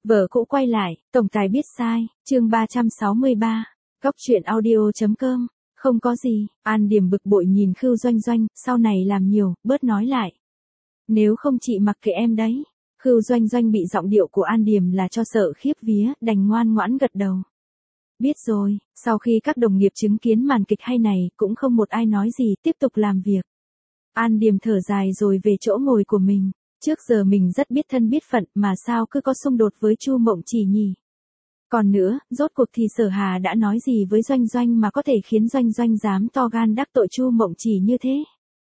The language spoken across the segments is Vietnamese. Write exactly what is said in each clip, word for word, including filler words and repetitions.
Vợ cũ quay lại, tổng tài biết sai, chương ba trăm sáu mươi ba, góc truyện audio.com, không có gì, An Điềm bực bội nhìn Khưu Doanh Doanh, sau này làm nhiều, bớt nói lại. Nếu không chị mặc kệ em đấy. Khưu Doanh Doanh bị giọng điệu của An Điềm là cho sợ khiếp vía, đành ngoan ngoãn gật đầu. Biết rồi, sau khi các đồng nghiệp chứng kiến màn kịch hay này, cũng không một ai nói gì, tiếp tục làm việc. An Điềm thở dài rồi về chỗ ngồi của mình. Trước giờ mình rất biết thân biết phận mà sao cứ có xung đột với Chu Mộng Chỉ nhỉ. Còn nữa, rốt cuộc thì Sở Hà đã nói gì với Doanh Doanh mà có thể khiến Doanh Doanh dám to gan đắc tội Chu Mộng Chỉ như thế.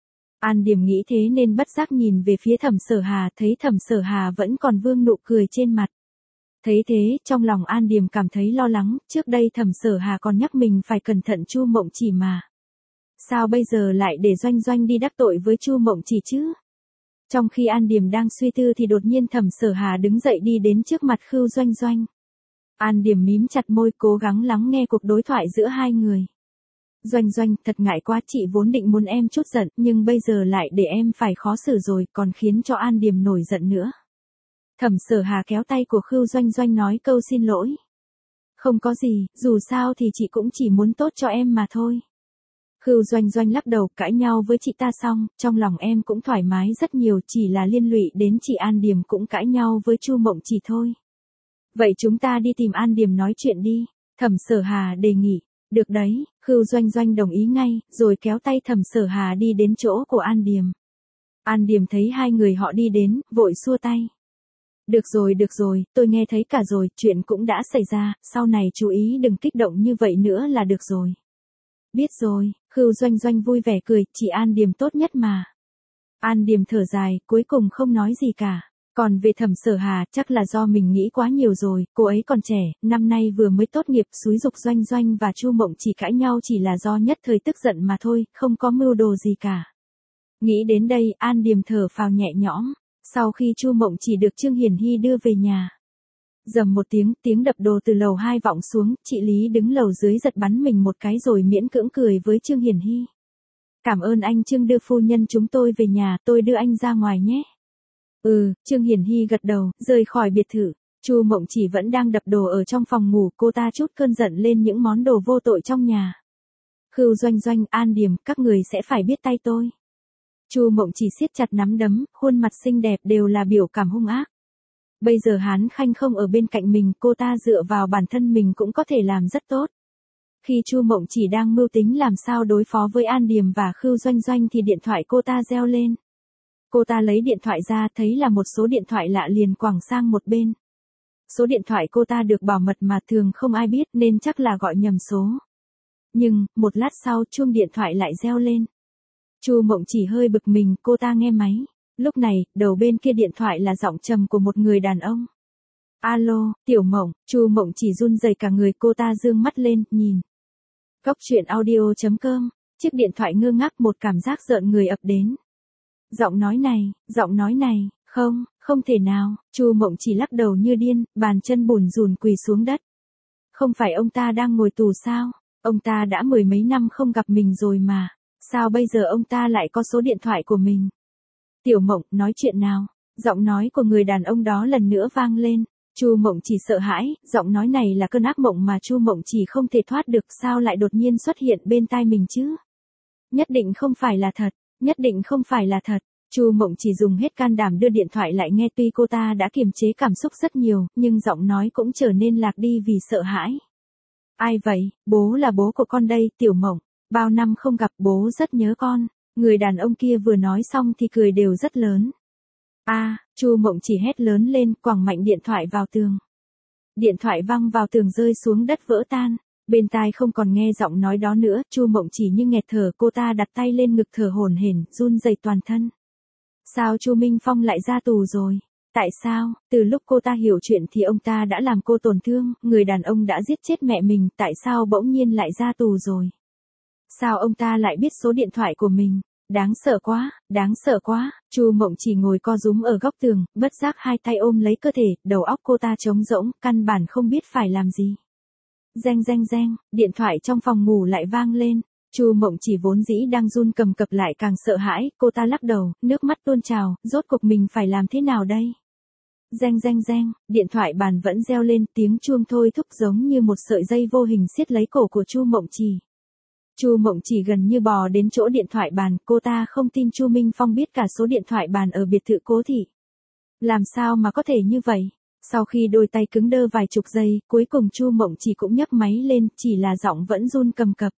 An Điềm nghĩ thế nên bất giác nhìn về phía Thẩm Sở Hà, thấy Thẩm Sở Hà vẫn còn vương nụ cười trên mặt. Thấy thế, trong lòng An Điềm cảm thấy lo lắng, trước đây Thẩm Sở Hà còn nhắc mình phải cẩn thận Chu Mộng Chỉ mà. Sao bây giờ lại để Doanh Doanh đi đắc tội với Chu Mộng Chỉ chứ? Trong khi An Điềm đang suy tư thì đột nhiên Thẩm Sở Hà đứng dậy đi đến trước mặt Khưu Doanh Doanh. An Điềm mím chặt môi cố gắng lắng nghe cuộc đối thoại giữa hai người. Doanh Doanh, thật ngại quá, chị vốn định muốn em chút giận, nhưng bây giờ lại để em phải khó xử rồi, còn khiến cho An Điềm nổi giận nữa. Thẩm Sở Hà kéo tay của Khưu Doanh Doanh nói câu xin lỗi. Không có gì, dù sao thì chị cũng chỉ muốn tốt cho em mà thôi. Khưu Doanh Doanh lắc đầu, cãi nhau với chị ta xong, trong lòng em cũng thoải mái rất nhiều, chỉ là liên lụy đến chị An Điềm cũng cãi nhau với Chu Mộng Chỉ thôi. Vậy chúng ta đi tìm An Điềm nói chuyện đi, Thẩm Sở Hà đề nghị. Được đấy, Khưu Doanh Doanh đồng ý ngay, rồi kéo tay Thẩm Sở Hà đi đến chỗ của An Điềm. An Điềm thấy hai người họ đi đến, vội xua tay. Được rồi, được rồi, tôi nghe thấy cả rồi, chuyện cũng đã xảy ra, sau này chú ý đừng kích động như vậy nữa là được rồi. Biết rồi, Khưu Doanh Doanh vui vẻ cười, chị An Điềm tốt nhất mà. An Điềm thở dài, cuối cùng không nói gì cả. Còn về Thẩm Sở Hà, chắc là do mình nghĩ quá nhiều rồi, cô ấy còn trẻ, năm nay vừa mới tốt nghiệp, xúi giục Doanh Doanh và Chu Mộng Chỉ cãi nhau chỉ là do nhất thời tức giận mà thôi, không có mưu đồ gì cả. Nghĩ đến đây, An Điềm thở phào nhẹ nhõm, sau khi Chu Mộng Chỉ được Trương Hiển Hy đưa về nhà. Dầm một tiếng, tiếng đập đồ từ lầu hai vọng xuống, chị Lý đứng lầu dưới giật bắn mình một cái rồi miễn cưỡng cười với Trương Hiển Hy. Cảm ơn anh Trương đưa phu nhân chúng tôi về nhà, tôi đưa anh ra ngoài nhé. Ừ, Trương Hiển Hy gật đầu, rời khỏi biệt thự. Chu Mộng Chỉ vẫn đang đập đồ ở trong phòng ngủ, cô ta trút cơn giận lên những món đồ vô tội trong nhà. Khưu Doanh Doanh, An Điềm, các người sẽ phải biết tay tôi. Chu Mộng Chỉ siết chặt nắm đấm, khuôn mặt xinh đẹp đều là biểu cảm hung ác. Bây giờ Hán Khanh không ở bên cạnh mình, cô ta dựa vào bản thân mình cũng có thể làm rất tốt. Khi Chu Mộng Chỉ đang mưu tính làm sao đối phó với An Điềm và Khưu Doanh Doanh thì điện thoại cô ta reo lên. Cô ta lấy điện thoại ra thấy là một số điện thoại lạ liền quẳng sang một bên. Số điện thoại cô ta được bảo mật mà thường không ai biết nên chắc là gọi nhầm số. Nhưng, một lát sau chuông điện thoại lại reo lên. Chu Mộng Chỉ hơi bực mình, cô ta nghe máy. Lúc này, đầu bên kia điện thoại là giọng trầm của một người đàn ông. Alo, Tiểu Mộng, Chu Mộng Chỉ run rẩy cả người, cô ta dương mắt lên, nhìn. Góc truyện audio.com, chiếc điện thoại ngơ ngác, một cảm giác rợn người ập đến. Giọng nói này, giọng nói này, không, không thể nào, Chu Mộng Chỉ lắc đầu như điên, bàn chân bùn rùn quỳ xuống đất. Không phải ông ta đang ngồi tù sao? Ông ta đã mười mấy năm không gặp mình rồi mà, sao bây giờ ông ta lại có số điện thoại của mình? Tiểu Mộng, nói chuyện nào? Giọng nói của người đàn ông đó lần nữa vang lên. Chu Mộng Chỉ sợ hãi, giọng nói này là cơn ác mộng mà Chu Mộng Chỉ không thể thoát được, sao lại đột nhiên xuất hiện bên tai mình chứ? Nhất định không phải là thật, nhất định không phải là thật. Chu Mộng Chỉ dùng hết can đảm đưa điện thoại lại nghe, tuy cô ta đã kiềm chế cảm xúc rất nhiều, nhưng giọng nói cũng trở nên lạc đi vì sợ hãi. Ai vậy? Bố là bố của con đây, Tiểu Mộng. Bao năm không gặp, bố rất nhớ con. Người đàn ông kia vừa nói xong thì cười đều rất lớn. A, à, Chu Mộng Chỉ hét lớn lên, quẳng mạnh điện thoại vào tường. Điện thoại văng vào tường rơi xuống đất vỡ tan. Bên tai không còn nghe giọng nói đó nữa, Chu Mộng Chỉ như nghẹt thở, cô ta đặt tay lên ngực thở hổn hển, run rẩy toàn thân. Sao Chu Minh Phong lại ra tù rồi? Tại sao? Từ lúc cô ta hiểu chuyện thì ông ta đã làm cô tổn thương, người đàn ông đã giết chết mẹ mình, tại sao bỗng nhiên lại ra tù rồi? Sao ông ta lại biết số điện thoại của mình? Đáng sợ quá, đáng sợ quá. Chu Mộng Chỉ ngồi co rúm ở góc tường, bất giác hai tay ôm lấy cơ thể, đầu óc cô ta trống rỗng, căn bản không biết phải làm gì. Reng reng reng, điện thoại trong phòng ngủ lại vang lên. Chu Mộng Chỉ vốn dĩ đang run cầm cập lại càng sợ hãi, cô ta lắc đầu, nước mắt tuôn trào, rốt cuộc mình phải làm thế nào đây? Reng reng reng, điện thoại bàn vẫn reo lên, tiếng chuông thôi thúc giống như một sợi dây vô hình siết lấy cổ của Chu Mộng Trì. Chu Mộng Trì gần như bò đến chỗ điện thoại bàn, cô ta không tin Chu Minh Phong biết cả số điện thoại bàn ở biệt thự Cố thị. Làm sao mà có thể như vậy? Sau khi đôi tay cứng đơ vài chục giây, cuối cùng Chu Mộng Trì cũng nhấc máy lên, chỉ là giọng vẫn run cầm cập.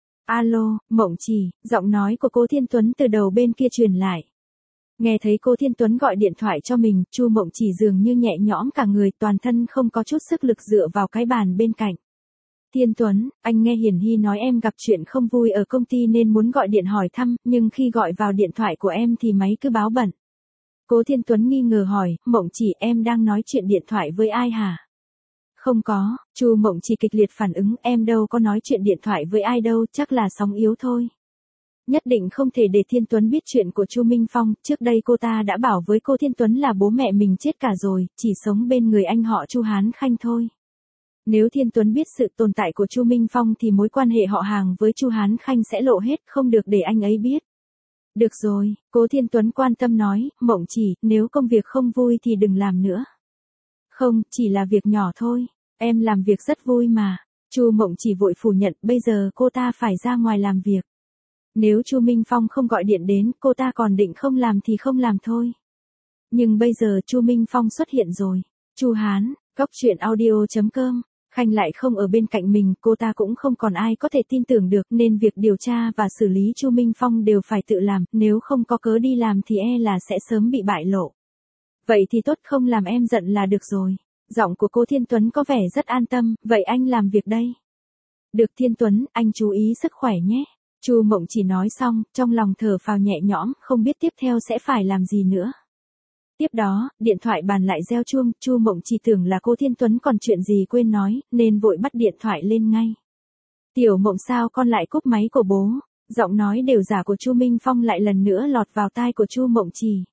Alo, Mộng Trì, giọng nói của Cố Thiên Tuấn từ đầu bên kia truyền lại. Nghe thấy Cố Thiên Tuấn gọi điện thoại cho mình, Chu Mộng Trì dường như nhẹ nhõm cả người, toàn thân không có chút sức lực dựa vào cái bàn bên cạnh. Thiên Tuấn, anh nghe Hiển Hy nói em gặp chuyện không vui ở công ty nên muốn gọi điện hỏi thăm, nhưng khi gọi vào điện thoại của em thì máy cứ báo bận. Cố Thiên Tuấn nghi ngờ hỏi, Mộng Trì em đang nói chuyện điện thoại với ai hả? Không có, Chu Mộng Trì kịch liệt phản ứng, em đâu có nói chuyện điện thoại với ai đâu, chắc là sóng yếu thôi. Nhất định không thể để Thiên Tuấn biết chuyện của Chu Minh Phong, trước đây cô ta đã bảo với cô Thiên Tuấn là bố mẹ mình chết cả rồi, chỉ sống bên người anh họ Chu Hán Khanh thôi. Nếu Thiên Tuấn biết sự tồn tại của Chu Minh Phong thì mối quan hệ họ hàng với Chu Hán Khanh sẽ lộ hết, không được để anh ấy biết. Được rồi, Cố Thiên Tuấn quan tâm nói, Mộng Trì, nếu công việc không vui thì đừng làm nữa. Không, chỉ là việc nhỏ thôi, em làm việc rất vui mà. Chu Mộng Trì vội phủ nhận, bây giờ cô ta phải ra ngoài làm việc. Nếu Chu Minh Phong không gọi điện đến, cô ta còn định không làm thì không làm thôi. Nhưng bây giờ Chu Minh Phong xuất hiện rồi. Chu Hán, Cóc Truyện Audio chấm com. Khanh lại không ở bên cạnh mình, cô ta cũng không còn ai có thể tin tưởng được, nên việc điều tra và xử lý Chu Minh Phong đều phải tự làm, nếu không có cớ đi làm thì e là sẽ sớm bị bại lộ. Vậy thì tốt, không làm em giận là được rồi. Giọng của Cố Thiên Tuấn có vẻ rất an tâm, vậy anh làm việc đây. Được Thiên Tuấn, anh chú ý sức khỏe nhé. Chu Mộng Trì nói xong, trong lòng thở phào nhẹ nhõm, không biết tiếp theo sẽ phải làm gì nữa. Tiếp đó, điện thoại bàn lại reo chuông, Chu Mộng Trì tưởng là Cố Thiên Tuấn còn chuyện gì quên nói, nên vội bắt điện thoại lên ngay. Tiểu Mộng sao con lại cúp máy của bố? Giọng nói đều giả của Chu Minh Phong lại lần nữa lọt vào tai của Chu Mộng Trì.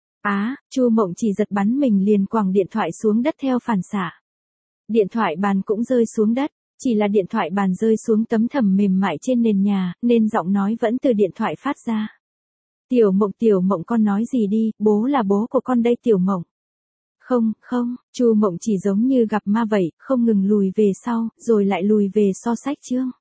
Á, Chu Mộng Trì giật bắn mình liền quẳng điện thoại xuống đất theo phản xạ. Điện thoại bàn cũng rơi xuống đất, chỉ là điện thoại bàn rơi xuống tấm thảm mềm mại trên nền nhà, nên giọng nói vẫn từ điện thoại phát ra. Tiểu Mộng, Tiểu Mộng con nói gì đi, bố là bố của con đây Tiểu Mộng. Không, không, Chu Mộng Trì giống như gặp ma vậy, không ngừng lùi về sau, rồi lại lùi về so sách chương.